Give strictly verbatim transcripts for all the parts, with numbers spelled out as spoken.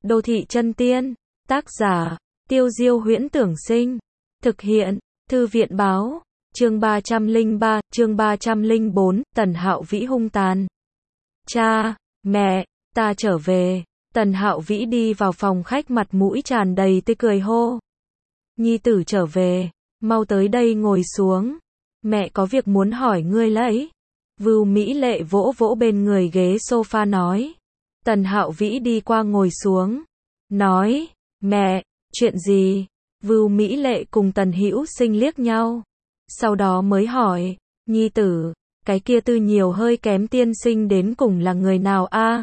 Đô thị chân tiên, tác giả, Tiêu Diêu Huyễn Tưởng Sinh, thực hiện, Thư viện Báo, chương ba trăm lẻ ba, chương ba trăm lẻ bốn, Tần Hạo Vĩ hung tàn. Cha, mẹ, ta trở về. Tần Hạo Vĩ đi vào phòng khách mặt mũi tràn đầy tươi cười hô. Nhi tử trở về, mau tới đây ngồi xuống. Mẹ có việc muốn hỏi ngươi lấy. Vưu Mỹ Lệ vỗ vỗ bên người ghế sofa nói. Tần Hạo Vĩ đi qua ngồi xuống. Nói, mẹ, chuyện gì? Vưu Mỹ Lệ cùng Tần Hữu Sinh liếc nhau. Sau đó mới hỏi, Nhi tử, cái kia tư nhiều hơi kém tiên sinh đến cùng là người nào a?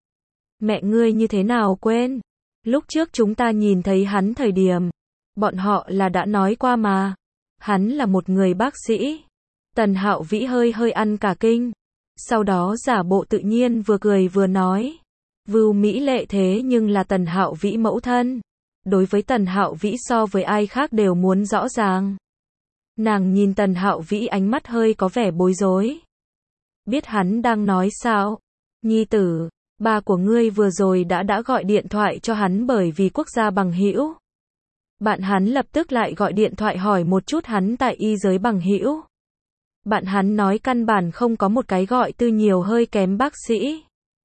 Mẹ ngươi như thế nào quên? Lúc trước chúng ta nhìn thấy hắn thời điểm, bọn họ là đã nói qua mà. Hắn là một người bác sĩ. Tần Hạo Vĩ hơi hơi ăn cả kinh. Sau đó giả bộ tự nhiên vừa cười vừa nói. Vưu Mỹ Lệ thế nhưng là Tần Hạo Vĩ mẫu thân. Đối với Tần Hạo Vĩ so với ai khác đều muốn rõ ràng. Nàng nhìn Tần Hạo Vĩ ánh mắt hơi có vẻ bối rối. Biết hắn đang nói sao? Nhi tử, ba của ngươi vừa rồi đã đã gọi điện thoại cho hắn bởi vì quốc gia bằng hữu. Bạn hắn lập tức lại gọi điện thoại hỏi một chút hắn tại y giới bằng hữu. Bạn hắn nói căn bản không có một cái gọi tư nhiều hơi kém bác sĩ.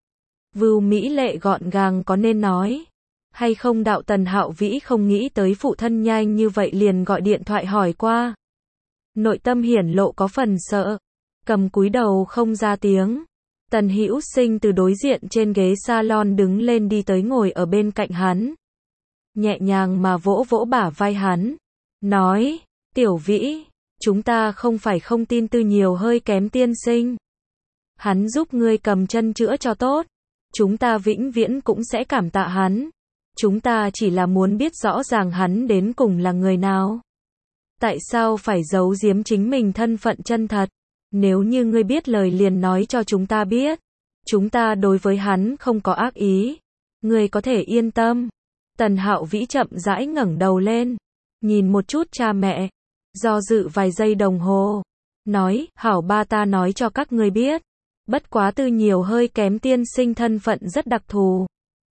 Vưu Mỹ Lệ gọn gàng có nên nói hay không? Đạo Tần Hạo Vĩ không nghĩ tới phụ thân nhanh như vậy liền gọi điện thoại hỏi qua. Nội tâm hiển lộ có phần sợ, cầm cúi đầu không ra tiếng. Tần Hữu Sinh từ đối diện trên ghế salon đứng lên đi tới ngồi ở bên cạnh hắn. Nhẹ nhàng mà vỗ vỗ bả vai hắn. Nói, Tiểu Vĩ, chúng ta không phải không tin tư nhiều hơi kém tiên sinh. Hắn giúp ngươi cầm chân chữa cho tốt. Chúng ta vĩnh viễn cũng sẽ cảm tạ hắn. Chúng ta chỉ là muốn biết rõ ràng hắn đến cùng là người nào. Tại sao phải giấu giếm chính mình thân phận chân thật? Nếu như ngươi biết lời liền nói cho chúng ta biết. Chúng ta đối với hắn không có ác ý. Ngươi có thể yên tâm. Tần Hạo Vĩ chậm rãi ngẩng đầu lên. Nhìn một chút cha mẹ. Do dự vài giây đồng hồ. Nói, hảo ba ta nói cho các ngươi biết. Bất quá tư nhiều hơi kém tiên sinh thân phận rất đặc thù.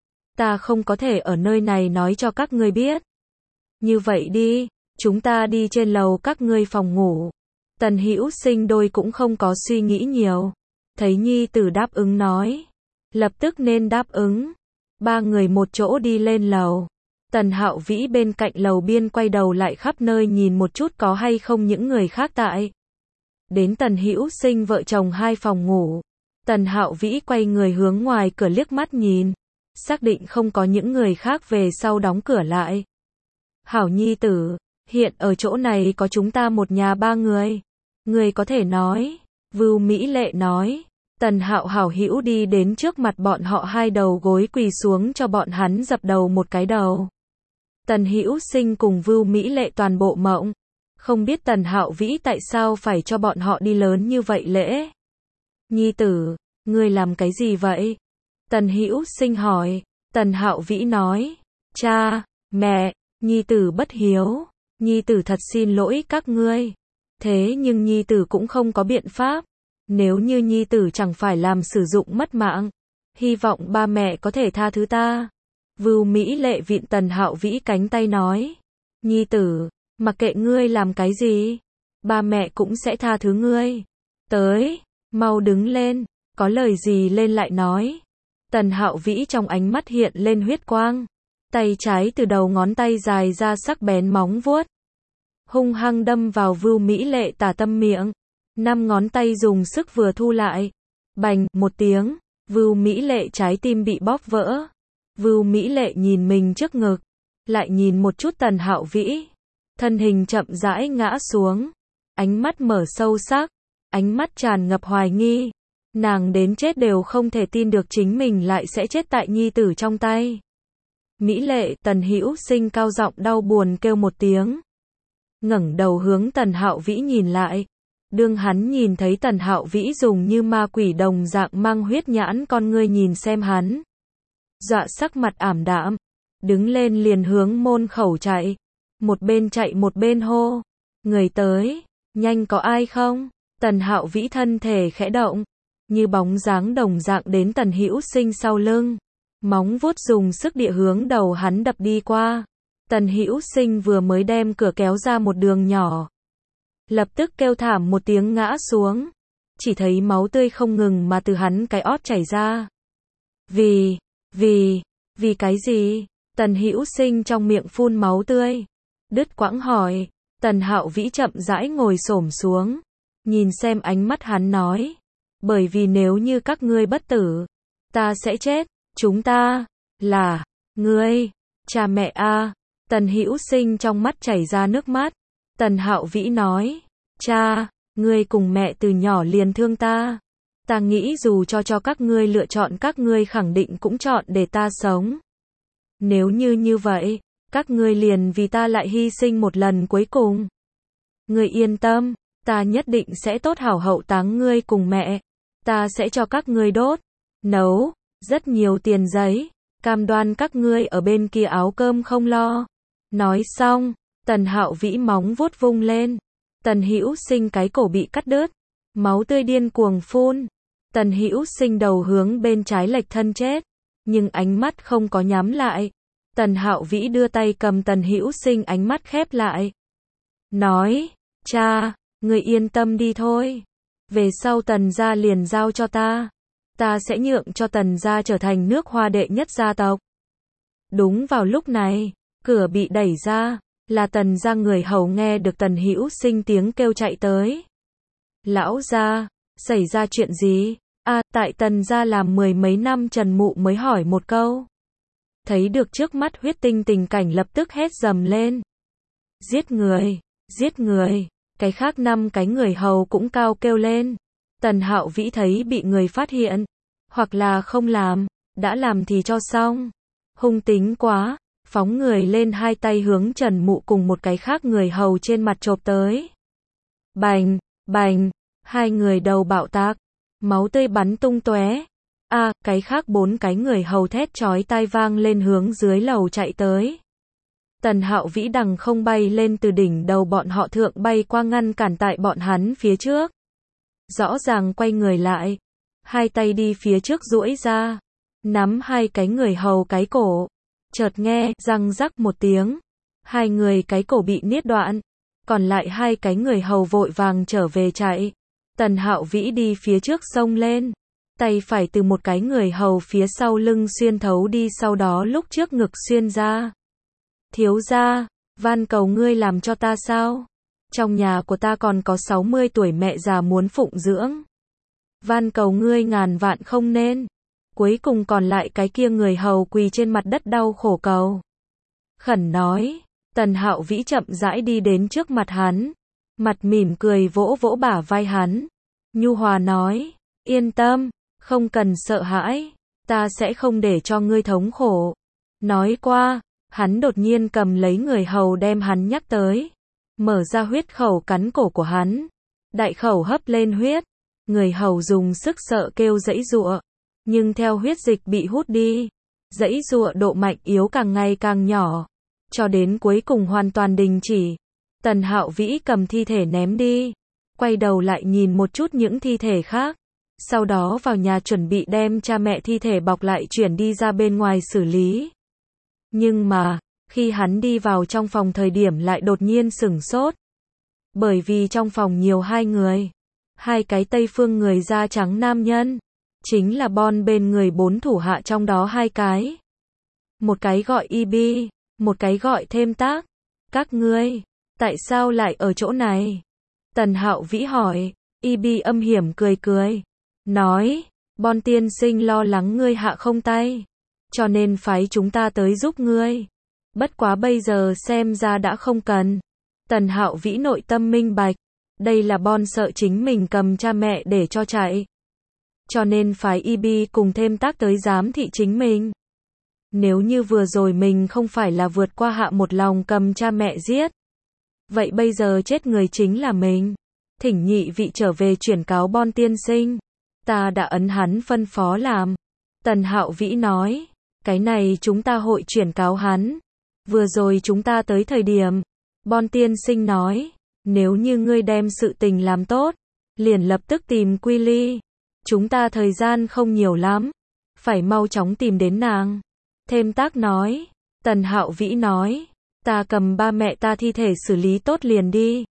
Ta không có thể ở nơi này nói cho các ngươi biết. Như vậy đi, chúng ta đi trên lầu các ngươi phòng ngủ. Tần Hữu Sinh đôi cũng không có suy nghĩ nhiều. Thấy nhi tử đáp ứng nói. Lập tức nên đáp ứng. Ba người một chỗ đi lên lầu. Tần Hạo Vĩ bên cạnh lầu biên quay đầu lại khắp nơi nhìn một chút có hay không những người khác tại. Đến Tần Hữu Sinh vợ chồng hai phòng ngủ. Tần Hạo Vĩ quay người hướng ngoài cửa liếc mắt nhìn. Xác định không có những người khác về sau đóng cửa lại. Hảo nhi tử, hiện ở chỗ này có chúng ta một nhà ba người. Người có thể nói. Vưu Mỹ Lệ nói. Tần Hạo hảo hữu đi đến trước mặt bọn họ hai đầu gối quỳ xuống cho bọn hắn dập đầu một cái đầu. Tần Hữu Sinh cùng Vưu Mỹ Lệ toàn bộ mộng. Không biết Tần Hạo Vĩ tại sao phải cho bọn họ đi lớn như vậy lễ. Nhi tử, ngươi làm cái gì vậy? Tần Hữu Sinh hỏi. Tần Hạo Vĩ nói. Cha, mẹ, nhi tử bất hiếu. Nhi tử thật xin lỗi các ngươi. Thế nhưng nhi tử cũng không có biện pháp. Nếu như nhi tử chẳng phải làm sử dụng mất mạng. Hy vọng ba mẹ có thể tha thứ ta. Vưu Mỹ Lệ vịn Tần Hạo Vĩ cánh tay nói. Nhi tử, mặc kệ ngươi làm cái gì, ba mẹ cũng sẽ tha thứ ngươi. Tới, mau đứng lên, có lời gì lên lại nói. Tần Hạo Vĩ trong ánh mắt hiện lên huyết quang. Tay trái từ đầu ngón tay dài ra sắc bén móng vuốt. Hung hăng đâm vào Vưu Mỹ Lệ tả tâm miệng. Năm ngón tay dùng sức vừa thu lại. Bành, một tiếng, Vưu Mỹ Lệ trái tim bị bóp vỡ. Vưu Mỹ Lệ nhìn mình trước ngực. Lại nhìn một chút Tần Hạo Vĩ. Thân hình chậm rãi ngã xuống. Ánh mắt mở sâu sắc. Ánh mắt tràn ngập hoài nghi. Nàng đến chết đều không thể tin được chính mình lại sẽ chết tại nhi tử trong tay. Mỹ Lệ, Tần Hữu Sinh cao giọng đau buồn kêu một tiếng. Ngẩng đầu hướng Tần Hạo Vĩ nhìn lại. Đương hắn nhìn thấy Tần Hạo Vĩ dùng như ma quỷ đồng dạng mang huyết nhãn con ngươi nhìn xem hắn. Dọa sắc mặt ảm đạm. Đứng lên liền hướng môn khẩu chạy. Một bên chạy một bên hô. Người tới, nhanh có ai không? Tần Hạo Vĩ thân thể khẽ động. Như bóng dáng đồng dạng đến Tần Hữu Sinh sau lưng. Móng vuốt dùng sức địa hướng đầu hắn đập đi qua. Tần Hữu Sinh vừa mới đem cửa kéo ra một đường nhỏ, lập tức kêu thảm một tiếng ngã xuống. Chỉ thấy máu tươi không ngừng mà từ hắn cái ót chảy ra. Vì, vì, vì cái gì? Tần Hữu Sinh trong miệng phun máu tươi. Đứt quãng hỏi. Tần Hạo Vĩ chậm rãi ngồi xổm xuống, nhìn xem ánh mắt hắn nói. Bởi vì nếu như các ngươi bất tử, ta sẽ chết. Chúng ta, là, ngươi, cha mẹ a. Tần Hữu Sinh trong mắt chảy ra nước mắt. Tần Hạo Vĩ nói. Cha, ngươi cùng mẹ từ nhỏ liền thương ta. Ta nghĩ dù cho cho các ngươi lựa chọn các ngươi khẳng định cũng chọn để ta sống. Nếu như như vậy, các ngươi liền vì ta lại hy sinh một lần cuối cùng. Ngươi yên tâm, ta nhất định sẽ tốt hảo hậu táng ngươi cùng mẹ. Ta sẽ cho các ngươi đốt, nấu, rất nhiều tiền giấy. Cam đoan các ngươi ở bên kia áo cơm không lo. Nói xong, Tần Hạo Vĩ móng vuốt vung lên. Tần Hữu Sinh cái cổ bị cắt đứt. Máu tươi điên cuồng phun. Tần Hữu Sinh đầu hướng bên trái lệch thân chết. Nhưng ánh mắt không có nhắm lại. Tần Hạo Vĩ đưa tay cầm Tần Hữu Sinh ánh mắt khép lại. Nói, cha, người yên tâm đi thôi. Về sau Tần gia liền giao cho ta. Ta sẽ nhượng cho Tần gia trở thành nước Hoa đệ nhất gia tộc. Đúng vào lúc này, cửa bị đẩy ra, là Tần gia người hầu nghe được Tần Hữu Sinh tiếng kêu chạy tới. Lão gia, xảy ra chuyện gì? À, tại Tần gia làm mười mấy năm Trần Mụ mới hỏi một câu. Thấy được trước mắt huyết tinh tình cảnh lập tức hét dầm lên. Giết người, giết người, cái khác năm cái người hầu cũng cao kêu lên. Tần Hạo Vĩ thấy bị người phát hiện, hoặc là không làm, đã làm thì cho xong. Hung tính quá, phóng người lên hai tay hướng Trần Mụ cùng một cái khác người hầu trên mặt chộp tới. Bành, bành, hai người đầu bạo tạc, máu tươi bắn tung tóe. A, à, cái khác bốn cái người hầu thét chói tai vang lên hướng dưới lầu chạy tới. Tần Hạo Vĩ đằng không bay lên từ đỉnh đầu bọn họ thượng bay qua ngăn cản tại bọn hắn phía trước. Rõ ràng quay người lại, hai tay đi phía trước duỗi ra, nắm hai cái người hầu cái cổ. Chợt nghe răng rắc một tiếng, hai người cái cổ bị niết đoạn, còn lại hai cái người hầu vội vàng trở về chạy. Tần Hạo Vĩ đi phía trước xông lên, tay phải từ một cái người hầu phía sau lưng xuyên thấu đi, sau đó lúc trước ngực xuyên ra. Thiếu gia, van cầu ngươi làm cho ta sao? Trong nhà của ta còn có sáu mươi tuổi mẹ già muốn phụng dưỡng. Van cầu ngươi ngàn vạn không nên. Cuối cùng còn lại cái kia người hầu quỳ trên mặt đất đau khổ cầu khẩn nói. Tần Hạo Vĩ chậm rãi đi đến trước mặt hắn, mặt mỉm cười vỗ vỗ bả vai hắn, nhu hòa nói, yên tâm, không cần sợ hãi, ta sẽ không để cho ngươi thống khổ. Nói qua, hắn đột nhiên cầm lấy người hầu đem hắn nhắc tới, mở ra huyết khẩu cắn cổ của hắn, đại khẩu hấp lên huyết, người hầu dùng sức sợ kêu giãy giụa, nhưng theo huyết dịch bị hút đi, giãy giụa độ mạnh yếu càng ngày càng nhỏ, cho đến cuối cùng hoàn toàn đình chỉ. Tần Hạo Vĩ cầm thi thể ném đi, quay đầu lại nhìn một chút những thi thể khác, sau đó vào nhà chuẩn bị đem cha mẹ thi thể bọc lại chuyển đi ra bên ngoài xử lý. Nhưng mà, khi hắn đi vào trong phòng thời điểm lại đột nhiên sửng sốt. Bởi vì trong phòng nhiều hai người, hai cái Tây phương người da trắng nam nhân, chính là Bon bên người bốn thủ hạ trong đó hai cái. Một cái gọi i bê, một cái gọi Thêm Tác. Các ngươi, tại sao lại ở chỗ này? Tần Hạo Vĩ hỏi. i bê âm hiểm cười cười, nói, Bon tiên sinh lo lắng ngươi hạ không tay, cho nên phái chúng ta tới giúp ngươi. Bất quá bây giờ xem ra đã không cần. Tần Hạo Vĩ nội tâm minh bạch, đây là Bon sợ chính mình cầm cha mẹ để cho chạy, cho nên phái i bê cùng Thêm Tác tới giám thị chính mình. Nếu như vừa rồi mình không phải là vượt qua hạ một lòng cầm cha mẹ giết, vậy bây giờ chết người chính là mình. Thỉnh nhị vị trở về chuyển cáo Bon tiên sinh, ta đã ấn hắn phân phó làm. Tần Hạo Vĩ nói, cái này chúng ta hội chuyển cáo hắn. Vừa rồi chúng ta tới thời điểm, Bon tiên sinh nói, nếu như ngươi đem sự tình làm tốt, liền lập tức tìm Quy Ly. Chúng ta thời gian không nhiều lắm, phải mau chóng tìm đến nàng. Thêm Tác nói. Tần Hạo Vĩ nói. Ta cầm ba mẹ ta thi thể xử lý tốt liền đi.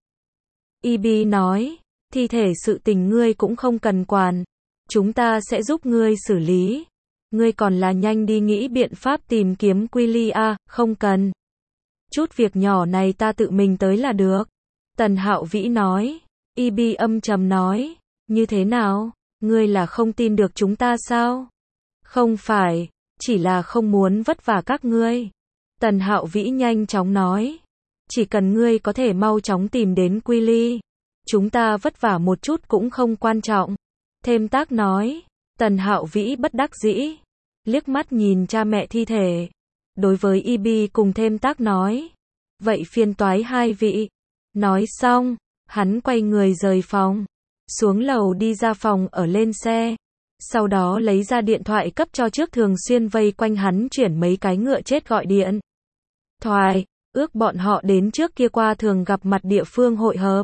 i bê nói. Thi thể sự tình ngươi cũng không cần quản. Chúng ta sẽ giúp ngươi xử lý. Ngươi còn là nhanh đi nghĩ biện pháp tìm kiếm Willia, không cần. Chút việc nhỏ này ta tự mình tới là được. Tần Hạo Vĩ nói. i bê âm trầm nói. Như thế nào? Ngươi là không tin được chúng ta sao? Không phải, chỉ là không muốn vất vả các ngươi. Tần Hạo Vĩ nhanh chóng nói. Chỉ cần ngươi có thể mau chóng tìm đến Willy, chúng ta vất vả một chút cũng không quan trọng. Thêm Tác nói. Tần Hạo Vĩ bất đắc dĩ, liếc mắt nhìn cha mẹ thi thể. Đối với i bê cùng Thêm Tác nói. Vậy phiền toái hai vị. Nói xong, hắn quay người rời phòng. Xuống lầu đi ra phòng ở lên xe. Sau đó lấy ra điện thoại cấp cho trước thường xuyên vây quanh hắn chuyển mấy cái ngựa chết gọi điện thoại, ước bọn họ đến trước kia qua thường gặp mặt địa phương hội hợp.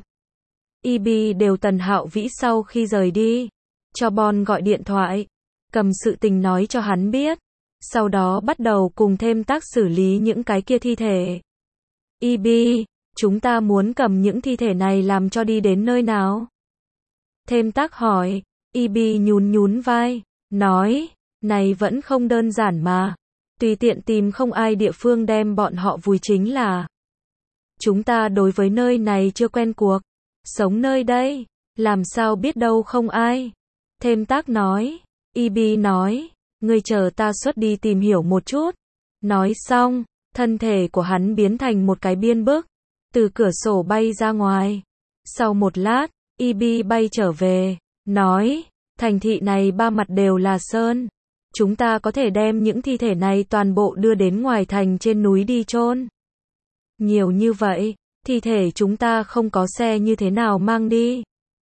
i bê đều Tần Hạo Vĩ sau khi rời đi, cho Bon gọi điện thoại, cầm sự tình nói cho hắn biết. Sau đó bắt đầu cùng Thêm Tác xử lý những cái kia thi thể. i bê, chúng ta muốn cầm những thi thể này làm cho đi đến nơi nào? Thêm Tác hỏi. i bê nhún nhún vai, nói, này vẫn không đơn giản mà. Tùy tiện tìm không ai địa phương đem bọn họ vùi chính là. Chúng ta đối với nơi này chưa quen cuộc. Sống nơi đây, làm sao biết đâu không ai. Thêm Tác nói. i bê nói, ngươi chờ ta xuất đi tìm hiểu một chút. Nói xong, thân thể của hắn biến thành một cái biên bức, từ cửa sổ bay ra ngoài. Sau một lát, i bê bay trở về, nói, thành thị này ba mặt đều là sơn. Chúng ta có thể đem những thi thể này toàn bộ đưa đến ngoài thành trên núi đi chôn. Nhiều như vậy, thi thể chúng ta không có xe như thế nào mang đi.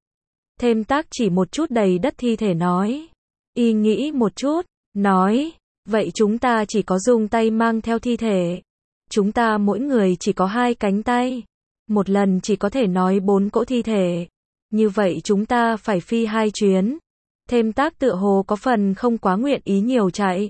Thêm Tác chỉ một chút đầy đất thi thể nói. Y nghĩ một chút, nói, vậy chúng ta chỉ có dùng tay mang theo thi thể. Chúng ta mỗi người chỉ có hai cánh tay. Một lần chỉ có thể nói bốn cỗ thi thể. Như vậy chúng ta phải phi hai chuyến. Thêm Tác tựa hồ có phần không quá nguyện ý nhiều chạy.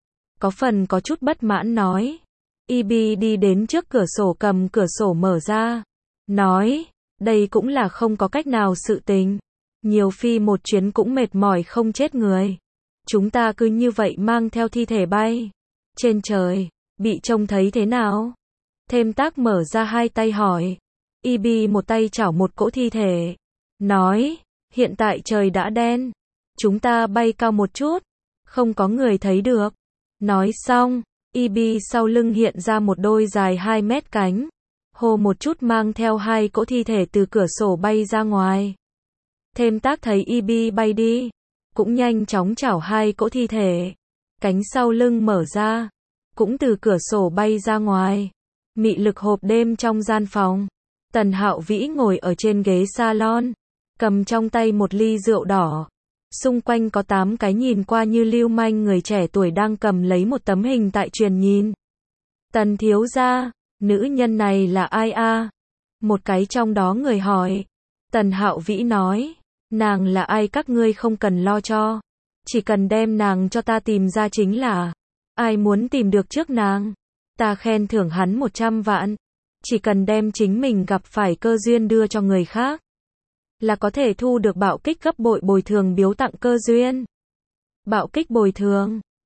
Có phần có chút bất mãn nói. i bê đi đến trước cửa sổ cầm cửa sổ mở ra. Nói, đây cũng là không có cách nào sự tình. Nhiều phi một chuyến cũng mệt mỏi không chết người. Chúng ta cứ như vậy mang theo thi thể bay. Trên trời, bị trông thấy thế nào? Thêm Tác mở ra hai tay hỏi. i bê một tay chảo một cỗ thi thể. Nói, hiện tại trời đã đen. Chúng ta bay cao một chút. Không có người thấy được. Nói xong, i bê sau lưng hiện ra một đôi dài hai mét cánh. Hô một chút mang theo hai cỗ thi thể từ cửa sổ bay ra ngoài. Thêm Tác thấy i bê bay đi, cũng nhanh chóng chảo hai cỗ thi thể. Cánh sau lưng mở ra, cũng từ cửa sổ bay ra ngoài. Mị lực hộp đêm trong gian phòng. Tần Hạo Vĩ ngồi ở trên ghế salon, cầm trong tay một ly rượu đỏ. Xung quanh có tám cái nhìn qua như lưu manh người trẻ tuổi đang cầm lấy một tấm hình tại truyền nhìn. Tần thiếu gia, nữ nhân này là ai a? Một cái trong đó người hỏi. Tần Hạo Vĩ nói, nàng là ai các ngươi không cần lo cho. Chỉ cần đem nàng cho ta tìm ra chính là. Ai muốn tìm được trước nàng, ta khen thưởng hắn một trăm vạn. Chỉ cần đem chính mình gặp phải cơ duyên đưa cho người khác, là có thể thu được bạo kích gấp bội bồi thường biếu tặng cơ duyên. Bạo kích bồi thường.